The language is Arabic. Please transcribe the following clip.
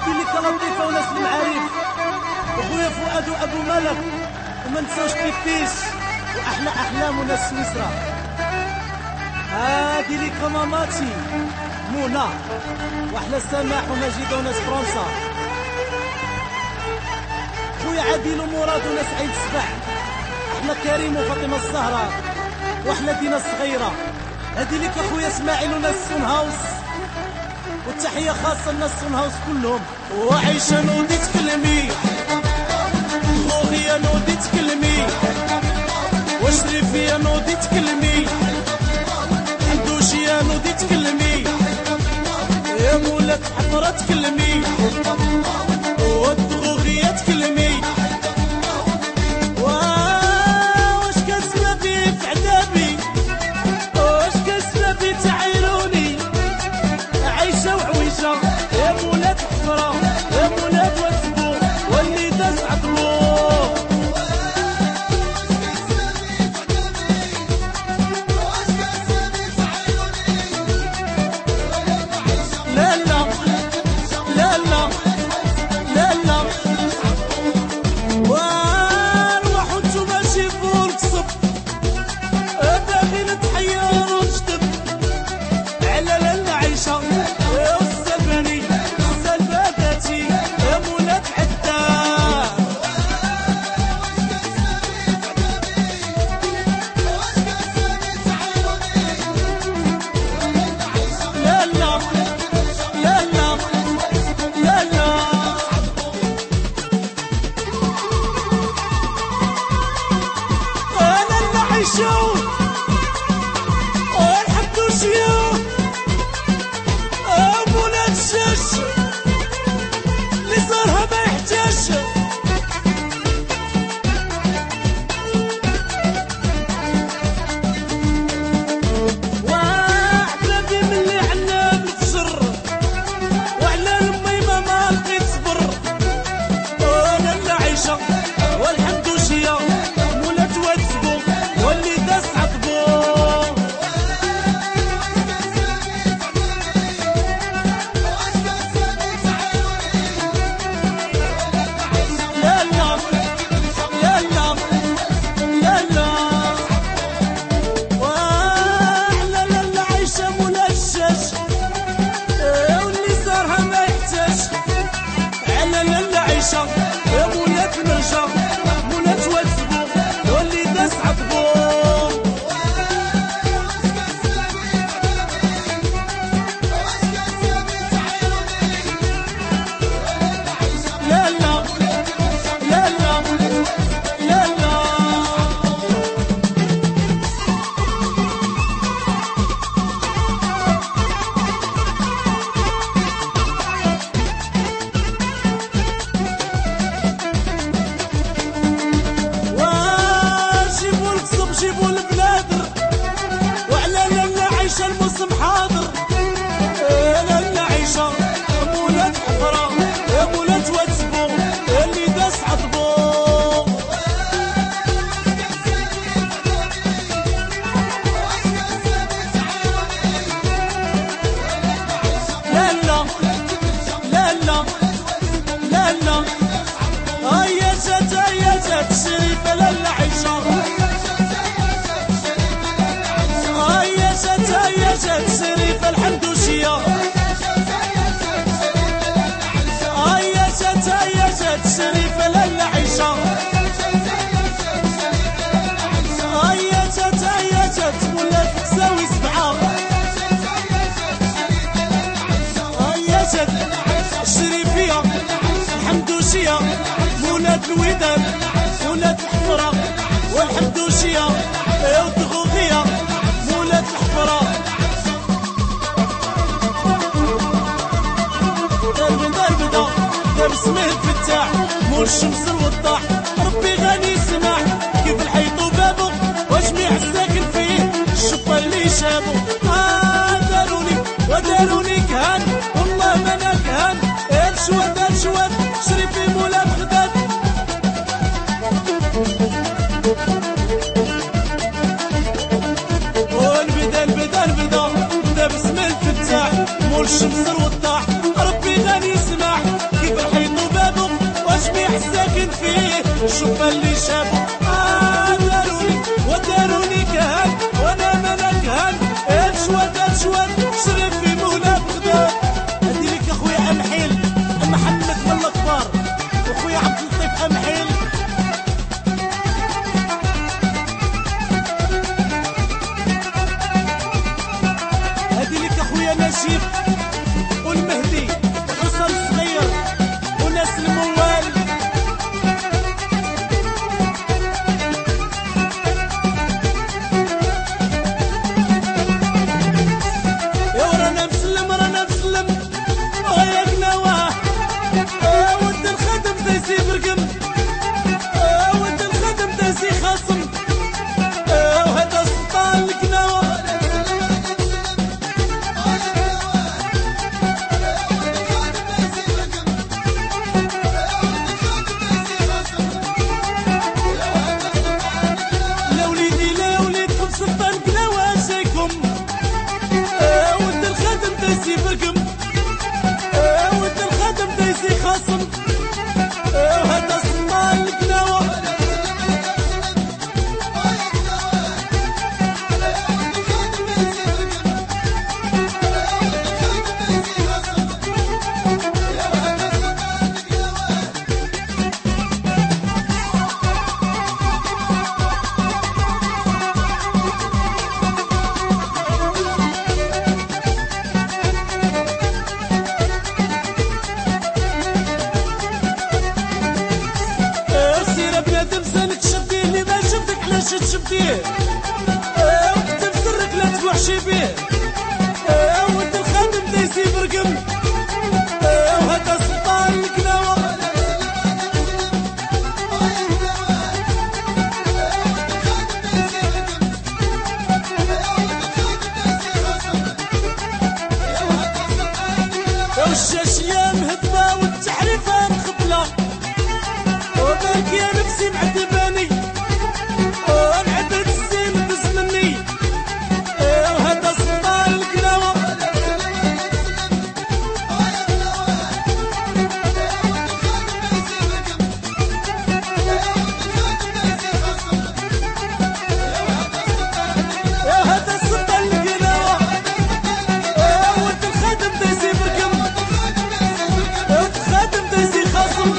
هادي اللي كلطيفة وناس المعارف وخويا فؤاد وابو ملك وما نساوش بيبيس واحلى احلام وناس سويسرا. هادي اللي كماماتي منى واحلى سماح ومجيد وناس فرنسا. خويا عادل ومراد وناس عين السبع. احنا كريم وفاطمه الزهراء واحلى دينا الصغيره. هادي ليك اخويا اسماعيل وناس سون هاوس والتحيه خاصه لناس سون هاوس كلهم. وعيشه نودي تكلمي خويا نودي تكلمي وشريفيا نودي تكلمي حمدوشيا نودي تكلمي يا مولات حمرا تكلمي والدغوغية تكلمي. واش كسبابي في عذابي واش كسبابي تعايروني عايشة وعويشة يا مولات حفرة يا مولات واسبو واللي داس عطلو. لا لا لا لا لا لا وارواحو انتو ماشي فولك صب باغي نتحير ونشطب على لالا عيشة يا السلباني السلباتاتي يا مولات حدا. لا لا لا لا لا لا انا اللي عايشة الحمدوشية مولات الشاش اللي صارها ما يحتاجش. وعذابي من اللي عناب الفجر وعلى الميمة ما لقيت صبر. انا اللي عايشة والحمدوشية مولات واتسبو واللي داس عطبو. لا لا لا لا لا لا وعلى لالا عايشة مولات الشاش واللي صارها ما يحتاج. على لالا عايشة يا مولات نرجع مولات واتسبو واللي داس عطبو. لا لا لا لا لا لا وجيبوا القصب جيبوا البنادر وعلى لالا عايشة الموسم حاضر. لالا عايشة مولات حفرة يا مولات واتسبو اللي داس عطبو. لا لا لا لا لا لا هيا جات شريفة لالا عايشة هيا جات شريفة الحمدوشية هيا جات شريفة لالا عايشة هيا جات مولات تساوي سبعة هيا جات الشريفية الحمدوشية مولات الوداد مولات الحفرة والحمدوشية والدغوغية مولات الحفرة. دربدا دار سميه الفتاح مول الشمس الوضاح ربي غني يسمع كيف الحيط وبابو وجميع الساكن فيه الشطة اللي شابو. داروني وداروني كهان والله ما انا كهان الشواد شريفي مولا بغداد. والبدا بسم الفتاح مول الشمس الوضاح ربي غني يسمع الشباب اللي شابوا داروني وداروني كهان وانا ملكهان اشواد اشواد شرف في مولا بغداد. هادي لك اخويا امحيل محمد من الكبار واخويا عبد اللطيف امحيل. هادي لك اخويا نشيف والمهدي وصل الصغير وناس الموال. يا رانا مسلم رانا مسلم ويا قناوه ود الخدم دايسي برقم ود الخدم دايسي خاصم وهذا سلطان القناوه. دايسي برقم ود الخدم دايسي خاصم وهذا سلطان القناوه. تشبيه وكتب سرك لا توحشي بيه ود الخادم دايسي برقم وهذا سلطان القناوه. والشاشيه مهدبه والتحريفه مخبله وبالك يا نفسي معذباني ونعدت السين دز مني وهذا سلطان القناوه. وهذا سلطان القناوه ود الخادم دايسي برقم ود الخادم دايسي خاصم.